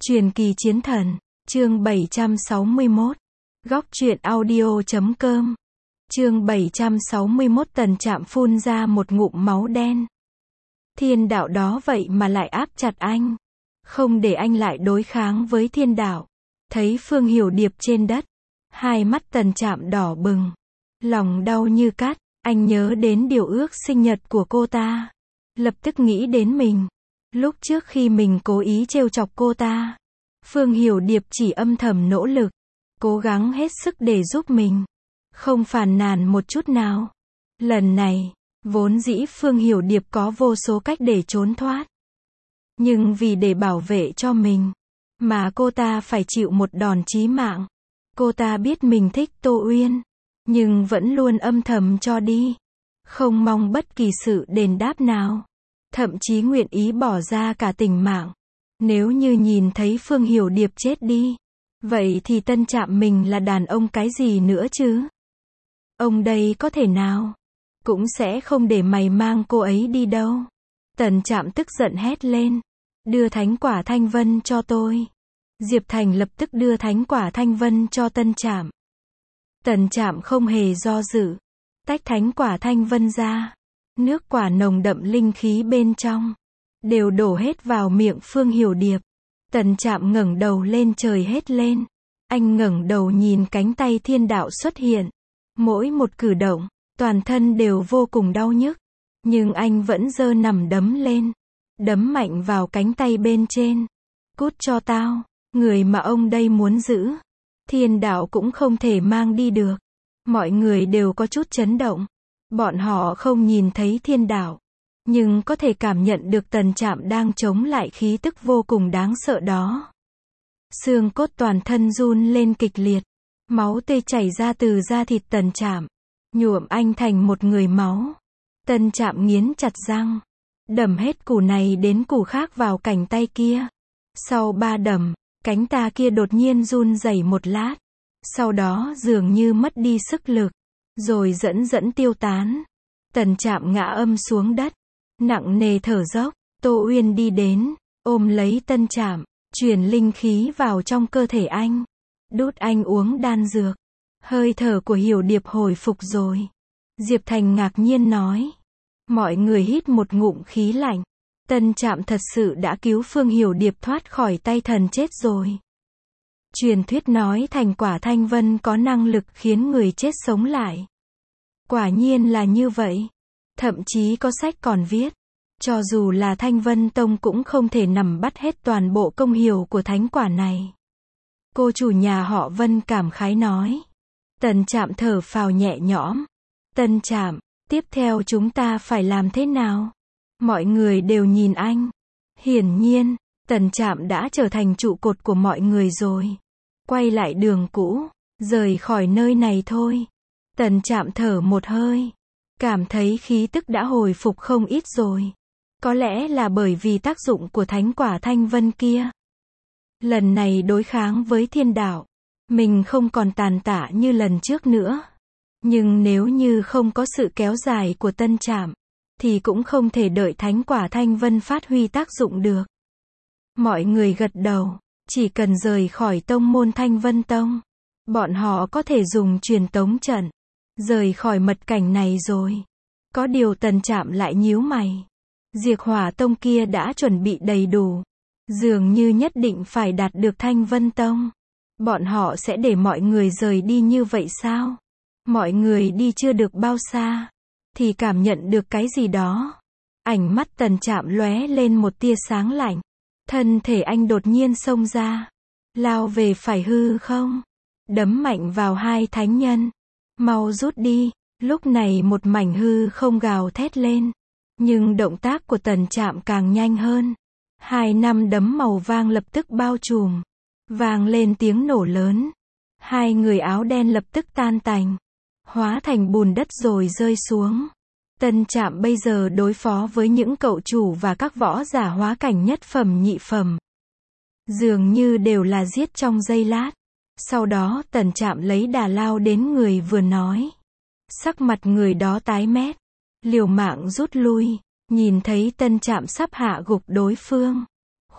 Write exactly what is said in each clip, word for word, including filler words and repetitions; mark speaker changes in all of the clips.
Speaker 1: Truyền kỳ chiến thần, chương bảy trăm sáu mươi mốt. Góc truyện audio chấm com. Chương bảy trăm sáu mươi mốt. Tần Trạm phun ra một ngụm máu đen. Thiên đạo đó vậy mà lại áp chặt anh, không để anh lại đối kháng với thiên đạo. Thấy Phương Hiểu Điệp trên đất, hai mắt Tần Trạm đỏ bừng, lòng đau như cắt. Anh nhớ đến điều ước sinh nhật của cô ta, lập tức nghĩ đến mình. Lúc trước khi mình cố ý trêu chọc cô ta, Phương Hiểu Điệp chỉ âm thầm nỗ lực, cố gắng hết sức để giúp mình, không phàn nàn một chút nào. Lần này, vốn dĩ Phương Hiểu Điệp có vô số cách để trốn thoát, nhưng vì để bảo vệ cho mình, mà cô ta phải chịu một đòn chí mạng. Cô ta biết mình thích Tô Uyên, nhưng vẫn luôn âm thầm cho đi, không mong bất kỳ sự đền đáp nào, thậm chí nguyện ý bỏ ra cả tình mạng. Nếu như nhìn thấy Phương Hiểu Điệp chết đi, vậy thì Tân Trạm mình là đàn ông cái gì nữa chứ? Ông đây có thể nào cũng sẽ không để mày mang cô ấy đi đâu. Tần Trạm tức giận hét lên, đưa thánh quả Thanh Vân cho tôi. Diệp Thành lập tức đưa thánh quả Thanh Vân cho Tân Trạm. Tần Trạm không hề do dự, tách thánh quả Thanh Vân ra. Nước quả nồng đậm linh khí bên trong, đều đổ hết vào miệng Phương Hiểu Điệp. Tần Trạm ngẩng đầu lên trời hét lên. Anh ngẩng đầu nhìn cánh tay thiên đạo xuất hiện. Mỗi một cử động, toàn thân đều vô cùng đau nhức. Nhưng anh vẫn giơ nằm đấm lên, đấm mạnh vào cánh tay bên trên. Cút cho tao, người mà ông đây muốn giữ, thiên đạo cũng không thể mang đi được. Mọi người đều có chút chấn động. Bọn họ không nhìn thấy thiên đạo, nhưng có thể cảm nhận được Tần Trạm đang chống lại khí tức vô cùng đáng sợ đó. Xương cốt toàn thân run lên kịch liệt, máu tươi chảy ra từ da thịt Tần Trạm, nhuộm anh thành một người máu. Tần Trạm nghiến chặt răng, đầm hết củ này đến củ khác vào cánh tay kia. Sau ba đầm, cánh tay kia đột nhiên run rẩy một lát, sau đó dường như mất đi sức lực, rồi dẫn dẫn tiêu tán. Tần Trạm ngã âm xuống đất, nặng nề thở dốc. Tô Uyên đi đến, ôm lấy Tần Trạm, truyền linh khí vào trong cơ thể anh, đút anh uống đan dược. Hơi thở của Hiểu Điệp hồi phục rồi. Diệp Thành ngạc nhiên nói. Mọi người hít một ngụm khí lạnh. Tần Trạm thật sự đã cứu Phương Hiểu Điệp thoát khỏi tay thần chết rồi. Truyền thuyết nói thành quả Thanh Vân có năng lực khiến người chết sống lại. Quả nhiên là như vậy. Thậm chí có sách còn viết, cho dù là Thanh Vân Tông cũng không thể nắm bắt hết toàn bộ công hiệu của thánh quả này. Cô chủ nhà họ Vân cảm khái nói. Tần Trạm thở phào nhẹ nhõm. Tần Trạm, tiếp theo chúng ta phải làm thế nào? Mọi người đều nhìn anh. Hiển nhiên, Tần Trạm đã trở thành trụ cột của mọi người rồi. Quay lại đường cũ, rời khỏi nơi này thôi. Tần Trạm thở một hơi, cảm thấy khí tức đã hồi phục không ít rồi. Có lẽ là bởi vì tác dụng của thánh quả Thanh Vân kia. Lần này đối kháng với thiên đạo, mình không còn tàn tạ như lần trước nữa. Nhưng nếu như không có sự kéo dài của Tần Trạm, thì cũng không thể đợi thánh quả Thanh Vân phát huy tác dụng được. Mọi người gật đầu, chỉ cần rời khỏi tông môn Thanh Vân Tông, bọn họ có thể dùng truyền tống trận, rời khỏi mật cảnh này rồi. Có điều Tần Trạm lại nhíu mày. Diệt Hỏa Tông kia đã chuẩn bị đầy đủ, dường như nhất định phải đạt được Thanh Vân Tông. Bọn họ sẽ để mọi người rời đi như vậy sao? Mọi người đi chưa được bao xa, thì cảm nhận được cái gì đó. Ánh mắt Tần Trạm lóe lên một tia sáng lạnh. Thân thể anh đột nhiên xông ra, lao về phải hư không, đấm mạnh vào hai thánh nhân. Mau rút đi. Lúc này một mảnh hư không gào thét lên, nhưng động tác của Tần Trạm càng nhanh hơn. Hai năm đấm màu vàng lập tức bao trùm, vang lên tiếng nổ lớn. Hai người áo đen lập tức tan tành, hóa thành bùn đất rồi rơi xuống. Tần Trạm bây giờ đối phó với những cậu chủ và các võ giả hóa cảnh nhất phẩm nhị phẩm, dường như đều là giết trong giây lát. Sau đó Tần Trạm lấy đà lao đến người vừa nói. Sắc mặt người đó tái mét, liều mạng rút lui. Nhìn thấy Tần Trạm sắp hạ gục đối phương,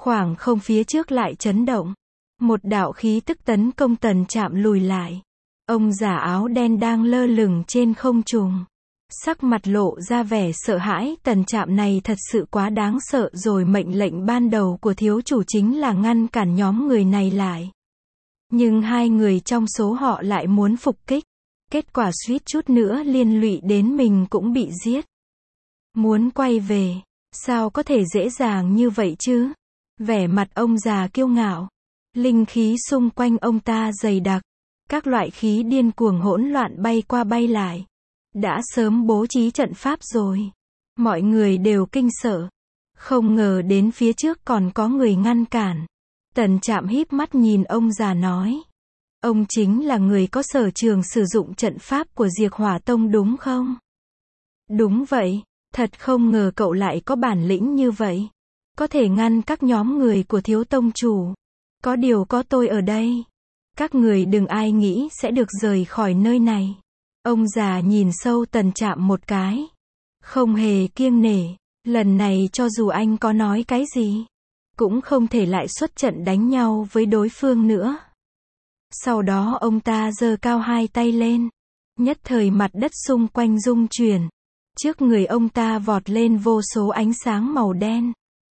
Speaker 1: Khoảng không phía trước lại chấn động. Một đạo khí tức tấn công Tần Trạm lùi lại. Ông già áo đen đang lơ lửng trên không trung. Sắc mặt lộ ra vẻ sợ hãi, Tần Trạm này thật sự quá đáng sợ rồi. Mệnh lệnh ban đầu của thiếu chủ chính là ngăn cản nhóm người này lại. Nhưng hai người trong số họ lại muốn phục kích. Kết quả suýt chút nữa liên lụy đến mình cũng bị giết. Muốn quay về, sao có thể dễ dàng như vậy chứ? Vẻ mặt ông già kiêu ngạo. Linh khí xung quanh ông ta dày đặc. Các loại khí điên cuồng hỗn loạn bay qua bay lại. Đã sớm bố trí trận pháp rồi. Mọi người đều kinh sợ. Không ngờ đến phía trước còn có người ngăn cản. Tần Trạm híp mắt nhìn ông già nói. Ông chính là người có sở trường sử dụng trận pháp của Diệt Hỏa Tông đúng không? Đúng vậy, thật không ngờ cậu lại có bản lĩnh như vậy. Có thể ngăn các nhóm người của thiếu tông chủ. Có điều có tôi ở đây. Các người đừng ai nghĩ sẽ được rời khỏi nơi này. Ông già nhìn sâu Tần Trạm một cái. Không hề kiêng nể. Lần này cho dù anh có nói cái gì, cũng không thể lại xuất trận đánh nhau với đối phương nữa. Sau đó ông ta giơ cao hai tay lên. Nhất thời mặt đất xung quanh rung chuyển. Trước người ông ta vọt lên vô số ánh sáng màu đen.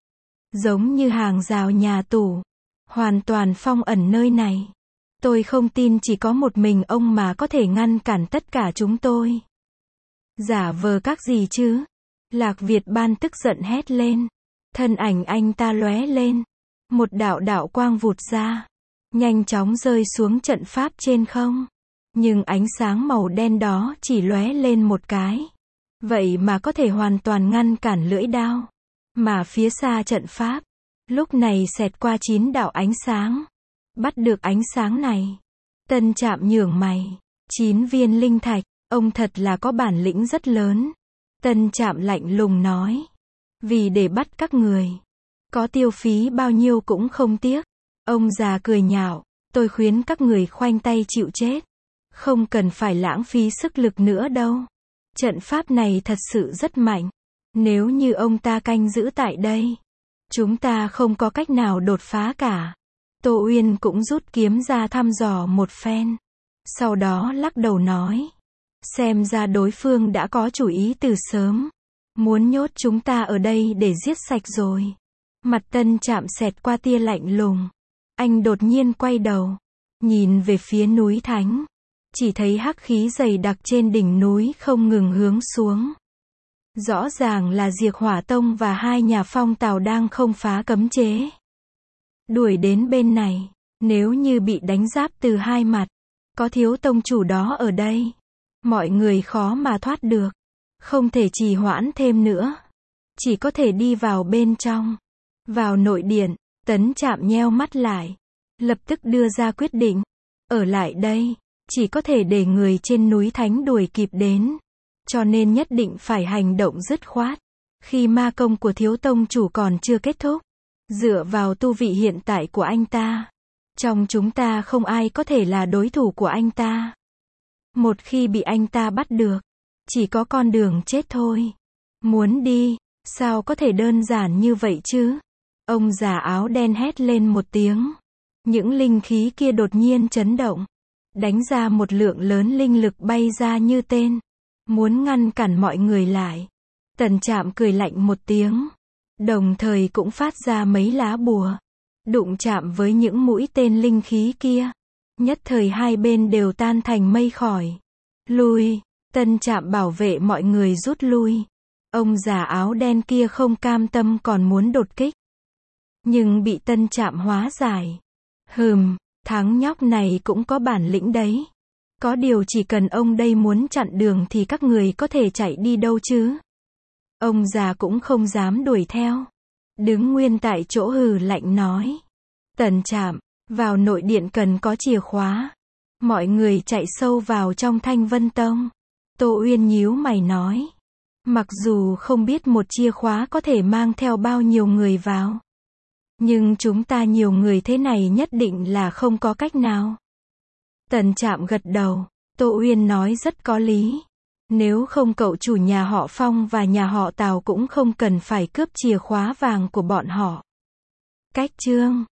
Speaker 1: Giống như hàng rào nhà tù. Hoàn toàn phong ẩn nơi này. Tôi không tin chỉ có một mình ông mà có thể ngăn cản tất cả chúng tôi. Giả vờ các gì chứ? Lạc Việt Ban tức giận hét lên. Thân ảnh anh ta lóe lên. Một đạo đạo quang vụt ra. Nhanh chóng rơi xuống trận pháp trên không. Nhưng ánh sáng màu đen đó chỉ lóe lên một cái. Vậy mà có thể hoàn toàn ngăn cản lưỡi đao. Mà phía xa trận pháp, lúc này xẹt qua chín đạo ánh sáng. Bắt được ánh sáng này. Tần Trạm nhướng mày. Chín viên linh thạch, ông thật là có bản lĩnh rất lớn. Tần Trạm lạnh lùng nói. Vì để bắt các người, có tiêu phí bao nhiêu cũng không tiếc. Ông già cười nhạo. Tôi khuyến các người khoanh tay chịu chết. Không cần phải lãng phí sức lực nữa đâu. Trận pháp này thật sự rất mạnh. Nếu như ông ta canh giữ tại đây, chúng ta không có cách nào đột phá cả. Tô Uyên cũng rút kiếm ra thăm dò một phen. Sau đó lắc đầu nói. Xem ra đối phương đã có chủ ý từ sớm. Muốn nhốt chúng ta ở đây để giết sạch rồi. Mặt Tần Trạm xẹt qua tia lạnh lùng. Anh đột nhiên quay đầu. Nhìn về phía núi Thánh. Chỉ thấy hắc khí dày đặc trên đỉnh núi không ngừng hướng xuống. Rõ ràng là Diệt Hỏa Tông và hai nhà phong tào đang không phá cấm chế. Đuổi đến bên này. Nếu như bị đánh giáp từ hai mặt, có thiếu tông chủ đó ở đây, mọi người khó mà thoát được. Không thể trì hoãn thêm nữa. Chỉ có thể đi vào bên trong. Vào nội điện, Tần Trạm nheo mắt lại. Lập tức đưa ra quyết định. Ở lại đây, chỉ có thể để người trên núi Thánh đuổi kịp đến. Cho nên nhất định phải hành động dứt khoát. Khi ma công của thiếu tông chủ còn chưa kết thúc, dựa vào tu vị hiện tại của anh ta, trong chúng ta không ai có thể là đối thủ của anh ta. Một khi bị anh ta bắt được, chỉ có con đường chết thôi. Muốn đi, sao có thể đơn giản như vậy chứ? Ông già áo đen hét lên một tiếng. Những linh khí kia đột nhiên chấn động. Đánh ra một lượng lớn linh lực bay ra như tên. Muốn ngăn cản mọi người lại. Tần Trạm cười lạnh một tiếng. Đồng thời cũng phát ra mấy lá bùa. Đụng chạm với những mũi tên linh khí kia. Nhất thời hai bên đều tan thành mây khói. Lui. Tần Trạm bảo vệ mọi người rút lui. Ông già áo đen kia không cam tâm còn muốn đột kích. Nhưng bị Tần Trạm hóa giải. Hừm, thằng nhóc này cũng có bản lĩnh đấy. Có điều chỉ cần ông đây muốn chặn đường thì các người có thể chạy đi đâu chứ? Ông già cũng không dám đuổi theo. Đứng nguyên tại chỗ hừ lạnh nói. Tần Trạm, vào nội điện cần có chìa khóa. Mọi người chạy sâu vào trong Thanh Vân Tông. Tô Uyên nhíu mày nói. Mặc dù không biết một chìa khóa có thể mang theo bao nhiêu người vào. Nhưng chúng ta nhiều người thế này nhất định là không có cách nào. Tần Trạm gật đầu. Tô Uyên nói rất có lý. Nếu không cậu chủ nhà họ Phong và nhà họ Tào cũng không cần phải cướp chìa khóa vàng của bọn họ. Cách chương